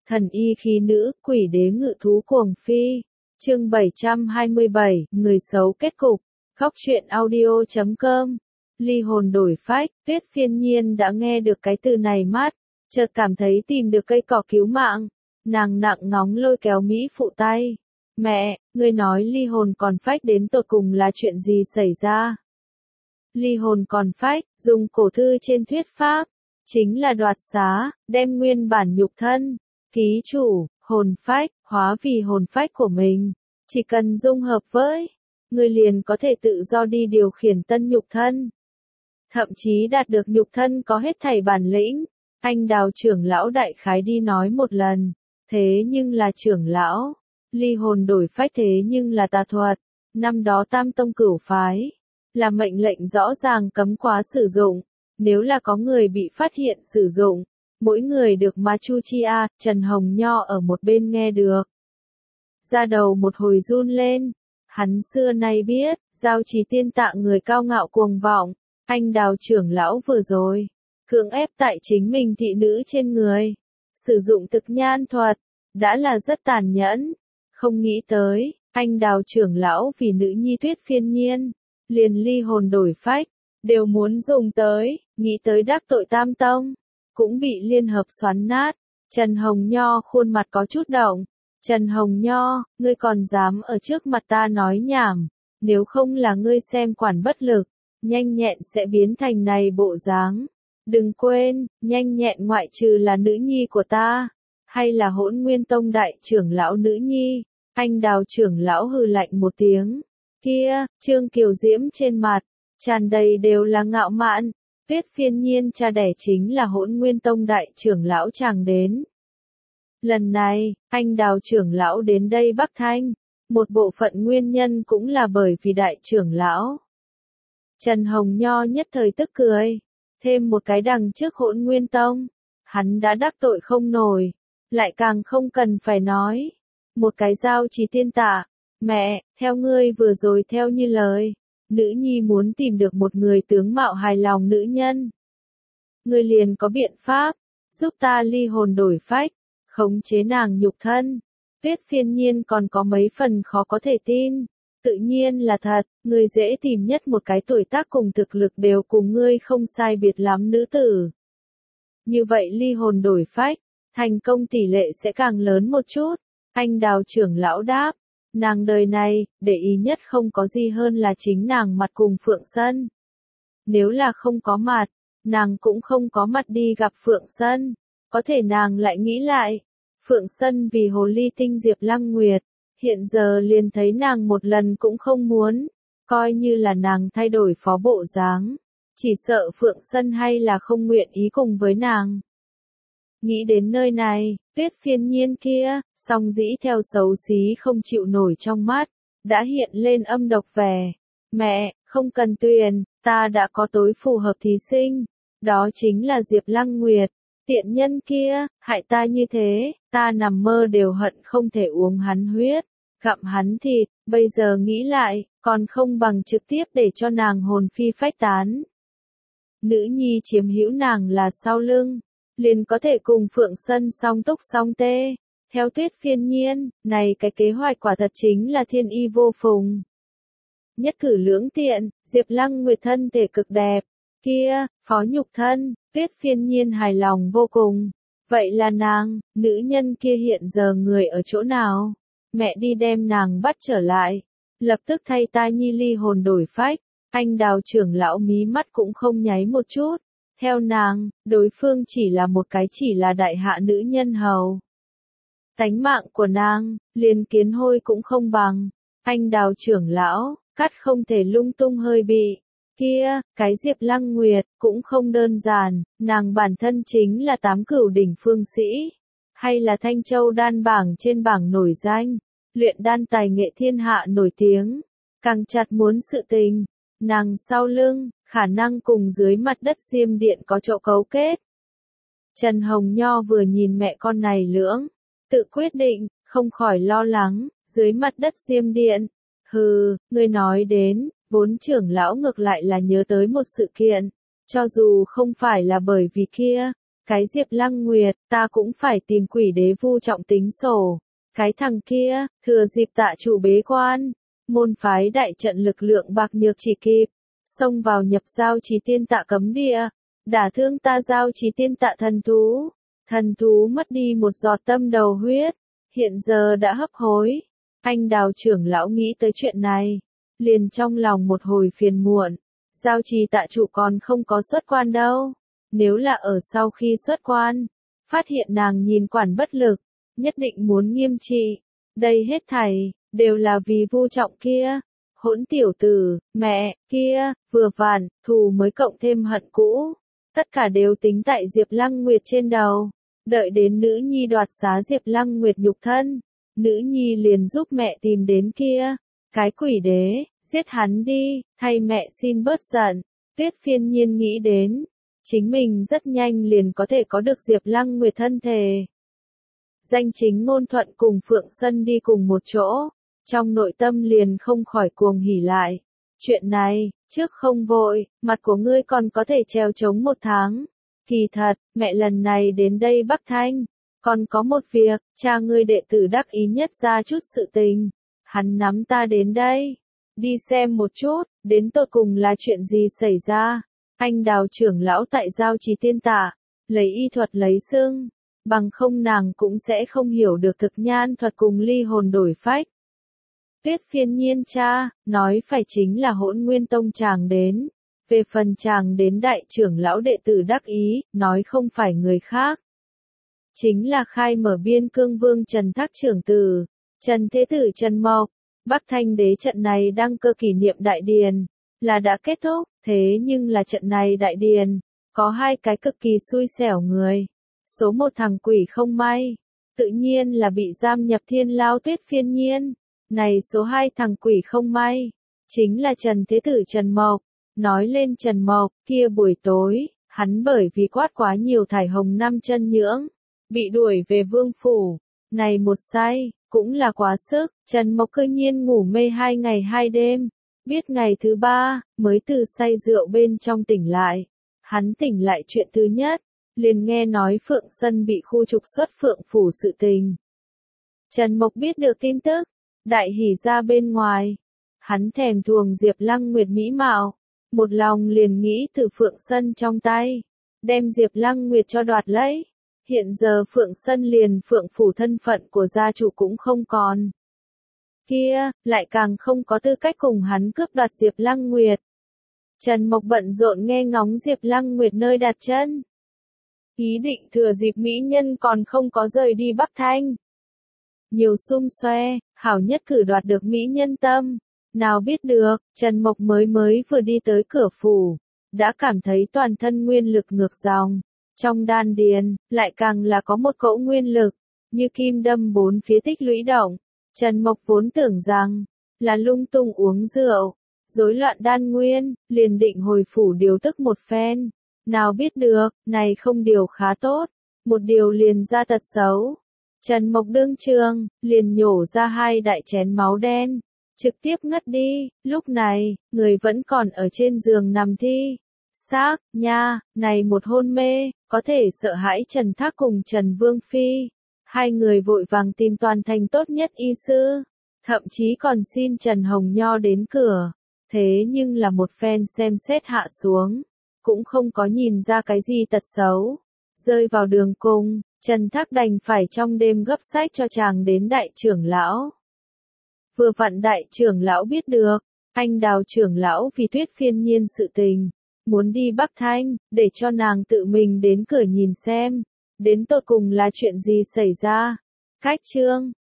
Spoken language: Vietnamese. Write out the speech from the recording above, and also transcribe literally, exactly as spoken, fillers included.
Thần y khí nữ, quỷ đế ngự thú cuồng phi. Chương bảy trăm hai mươi bảy, người xấu kết cục. Góc truyện audio chấm com. Ly hồn đổi phách, Tuyết Phiên Nhiên đã nghe được cái từ này mát, chợt cảm thấy tìm được cây cỏ cứu mạng. Nàng nặng ngóng lôi kéo Mỹ phụ tay. Mẹ, ngươi nói ly hồn còn phách đến tột cùng là chuyện gì xảy ra? Ly hồn còn phách, dùng cổ thư trên thuyết pháp, chính là đoạt xá, đem nguyên bản nhục thân, ký chủ, hồn phách, hóa vì hồn phách của mình. Chỉ cần dung hợp với, người liền có thể tự do đi điều khiển tân nhục thân. Thậm chí đạt được nhục thân có hết thảy bản lĩnh. Anh Đào trưởng lão đại khái đi nói một lần. Thế nhưng là trưởng lão, ly hồn đổi phách thế nhưng là tà thuật. Năm đó Tam Tông Cửu Phái, là mệnh lệnh rõ ràng cấm quá sử dụng. Nếu là có người bị phát hiện sử dụng, mỗi người được Ma Chu Chi A, Trần Hồng Nho ở một bên nghe được. Da đầu một hồi run lên. Hắn xưa nay biết, giao trì tiên tạ người cao ngạo cuồng vọng. Anh Đào trưởng lão vừa rồi, cưỡng ép tại chính mình thị nữ trên người. Sử dụng thực nhan thuật, đã là rất tàn nhẫn. Không nghĩ tới, anh Đào trưởng lão vì nữ nhi Tuyết Phiên Nhiên, liền ly hồn đổi phách, đều muốn dùng tới, nghĩ tới đắc tội Tam Tông, cũng bị liên hợp xoắn nát. Trần Hồng Nho khuôn mặt có chút động. Trần Hồng Nho, ngươi còn dám ở trước mặt ta nói nhảm, nếu không là ngươi xem quản bất lực, nhanh nhẹn sẽ biến thành này bộ dáng. Đừng quên, nhanh nhẹn ngoại trừ là nữ nhi của ta, hay là Hỗn Nguyên Tông đại trưởng lão nữ nhi. Anh Đào trưởng lão hừ lạnh một tiếng. Kia, Trương Kiều Diễm trên mặt, tràn đầy đều là ngạo mạn. Tuyết Phiên Nhiên cha đẻ chính là Hỗn Nguyên Tông đại trưởng lão chàng đến. Lần này, anh Đào trưởng lão đến đây Bắc Thanh, một bộ phận nguyên nhân cũng là bởi vì đại trưởng lão. Trần Hồng Nho nhất thời tức cười, thêm một cái đằng trước Hỗn Nguyên Tông, hắn đã đắc tội không nổi, lại càng không cần phải nói. Một cái giao trì tiên tạ, mẹ, theo ngươi vừa rồi theo như lời, nữ nhi muốn tìm được một người tướng mạo hài lòng nữ nhân. Ngươi liền có biện pháp, giúp ta ly hồn đổi phách, khống chế nàng nhục thân. Tuyết Phiên Nhiên còn có mấy phần khó có thể tin. Tự nhiên là thật, ngươi dễ tìm nhất một cái tuổi tác cùng thực lực đều cùng ngươi không sai biệt lắm nữ tử. Như vậy ly hồn đổi phách, thành công tỷ lệ sẽ càng lớn một chút. Anh Đào trưởng lão đáp, nàng đời này, để ý nhất không có gì hơn là chính nàng mặt cùng Phượng Sân. Nếu là không có mặt, nàng cũng không có mặt đi gặp Phượng Sân. Có thể nàng lại nghĩ lại, Phượng Sân vì hồ ly tinh Diệp Lăng Nguyệt, hiện giờ liền thấy nàng một lần cũng không muốn, coi như là nàng thay đổi phó bộ dáng, chỉ sợ Phượng Sân hay là không nguyện ý cùng với nàng. Nghĩ đến nơi này, Tuyết Phiên Nhiên kia, song dĩ theo xấu xí không chịu nổi trong mắt, đã hiện lên âm độc vẻ. Mẹ, không cần tuyển, ta đã có tối phù hợp thí sinh, đó chính là Diệp Lăng Nguyệt. Tiện nhân kia, hại ta như thế, ta nằm mơ đều hận không thể uống hắn huyết, gặm hắn thịt, bây giờ nghĩ lại, còn không bằng trực tiếp để cho nàng hồn phi phách tán. Nữ nhi chiếm hữu nàng là sau lưng, liền có thể cùng Phượng Sân song túc song tê. Theo Tuyết Phiên Nhiên, này cái kế hoạch quả thật chính là thiên y vô phùng. Nhất cử lưỡng tiện, Diệp Lăng Nguyệt thân thể cực đẹp. Kia, phó nhục thân, Tuyết Phiên Nhiên hài lòng vô cùng. Vậy là nàng, nữ nhân kia hiện giờ người ở chỗ nào? Mẹ đi đem nàng bắt trở lại. Lập tức thay ta nhi ly hồn đổi phách. Anh Đào trưởng lão mí mắt cũng không nháy một chút. Theo nàng, đối phương chỉ là một cái chỉ là đại hạ nữ nhân hầu. Tánh mạng của nàng, liền kiến hôi cũng không bằng. Anh Đào trưởng lão, cắt không thể lung tung hơi bị. Kia, cái Diệp Lăng Nguyệt, cũng không đơn giản, nàng bản thân chính là tám cửu đỉnh phương sĩ, hay là Thanh Châu đan bảng trên bảng nổi danh, luyện đan tài nghệ thiên hạ nổi tiếng, càng chặt muốn sự tình, nàng sau lưng, khả năng cùng dưới mặt đất Diêm Điện có chỗ cấu kết. Trần Hồng Nho vừa nhìn mẹ con này lưỡng, tự quyết định, không khỏi lo lắng, dưới mặt đất Diêm Điện, hừ, ngươi nói đến, vốn trưởng lão ngược lại là nhớ tới một sự kiện, cho dù không phải là bởi vì kia, Cái Diệp Lăng Nguyệt, ta cũng phải tìm quỷ đế Vu Trọng tính sổ. Cái thằng kia, thừa dịp tạ chủ bế quan, môn phái đại trận lực lượng bạc nhược chỉ kịp, xông vào nhập giao trì tiên tạ cấm địa, đả thương ta giao trì tiên tạ thần thú. Thần thú mất đi một giọt tâm đầu huyết, hiện giờ đã hấp hối. Anh Đào trưởng lão nghĩ tới chuyện này, liền trong lòng một hồi phiền muộn. Giao trì tạ chủ còn không có xuất quan đâu. Nếu là ở sau khi xuất quan, phát hiện nàng nhìn quản bất lực, nhất định muốn nghiêm trị. Đây hết thảy, đều là vì Vu Trọng kia. Hỗn tiểu tử, mẹ, kia, vừa vặn, thù mới cộng thêm hận cũ. Tất cả đều tính tại Diệp Lăng Nguyệt trên đầu. Đợi đến nữ nhi đoạt xá Diệp Lăng Nguyệt nhục thân, nữ nhi liền giúp mẹ tìm đến kia. Cái quỷ đế, giết hắn đi, thay mẹ xin bớt giận. Tuyết Phiên Nhiên nghĩ đến, chính mình rất nhanh liền có thể có được Diệp Lăng Nguyệt thân thể. Danh chính ngôn thuận cùng Phượng Sân đi cùng một chỗ, trong nội tâm liền không khỏi cuồng hỉ lại. Chuyện này, trước không vội, mặt của ngươi còn có thể treo chống một tháng. Kỳ thật, mẹ lần này đến đây Bắc Thanh, còn có một việc, cha ngươi đệ tử đắc ý nhất ra chút sự tình. Hắn nắm ta đến đây, đi xem một chút, đến tột cùng là chuyện gì xảy ra. Anh Đào trưởng lão tại giao trì tiên tạ, lấy y thuật lấy xưng, bằng không nàng cũng sẽ không hiểu được thực nhan thuật cùng ly hồn đổi phách. Tuyết Phiên Nhiên cha, nói phải chính là Hỗn Nguyên Tông chàng đến. Về phần chàng đến đại trưởng lão đệ tử đắc ý, nói không phải người khác. Chính là khai mở Biên Cương Vương Trần Thác trưởng tử, Trần Thế Tử Trần Mộc. Bắc Thanh đế trận này đăng cơ kỷ niệm đại điền, là đã kết thúc, thế nhưng là trận này đại điền, có hai cái cực kỳ xui xẻo người. Số một thằng quỷ không may, tự nhiên là bị giam nhập thiên lao Tuyết Phiên Nhiên. Này số hai thằng quỷ không may, chính là Trần Thế Tử Trần Mộc. Nói lên Trần Mộc, kia buổi tối, hắn bởi vì quát quá nhiều thải hồng năm chân nhưỡng, bị đuổi về vương phủ. Này một say, cũng là quá sức, Trần Mộc cơ nhiên ngủ mê hai ngày hai đêm. Biết ngày thứ ba, mới từ say rượu bên trong tỉnh lại. Hắn tỉnh lại chuyện thứ nhất, liền nghe nói Phượng Sân bị khu trục xuất Phượng phủ sự tình. Trần Mộc biết được tin tức, đại hỉ ra bên ngoài. Hắn thèm thuồng Diệp Lăng Nguyệt mỹ mạo, một lòng liền nghĩ từ Phượng Sân trong tay, đem Diệp Lăng Nguyệt cho đoạt lấy. Hiện giờ Phượng Sân liền Phượng phủ thân phận của gia chủ cũng không còn. Kia, lại càng không có tư cách cùng hắn cướp đoạt Diệp Lăng Nguyệt. Trần Mộc bận rộn nghe ngóng Diệp Lăng Nguyệt nơi đặt chân. Ý định thừa dịp mỹ nhân còn không có rời đi Bắc Thanh. Nhiều xung xoe, hảo nhất cử đoạt được mỹ nhân tâm. Nào biết được, Trần Mộc mới mới vừa đi tới cửa phủ, đã cảm thấy toàn thân nguyên lực ngược dòng. Trong đan điền, lại càng là có một cỗ nguyên lực, như kim đâm bốn phía tích lũy động. Trần Mộc vốn tưởng rằng, là lung tung uống rượu, rối loạn đan nguyên, liền định hồi phủ điều tức một phen. Nào biết được, này không điều khá tốt, một điều liền ra tật xấu. Trần Mộc đương trường, liền nhổ ra hai đại chén máu đen, trực tiếp ngất đi. Lúc này, người vẫn còn ở trên giường nằm thi. Xác, nha, này một hôn mê, có thể sợ hãi Trần Thác cùng Trần Vương Phi. Hai người vội vàng tìm toàn thành tốt nhất y sư, thậm chí còn xin Trần Hồng Nho đến cửa. Thế nhưng là một phen xem xét hạ xuống, cũng không có nhìn ra cái gì tật xấu. Rơi vào đường cùng, Trần Thác đành phải trong đêm gấp sách cho chàng đến đại trưởng lão. Vừa vặn đại trưởng lão biết được, anh Đào trưởng lão vì Tuyết Phiên Nhiên sự tình, muốn đi Bắc Thanh, để cho nàng tự mình đến cửa nhìn xem, đến tột cùng là chuyện gì xảy ra. Cách chương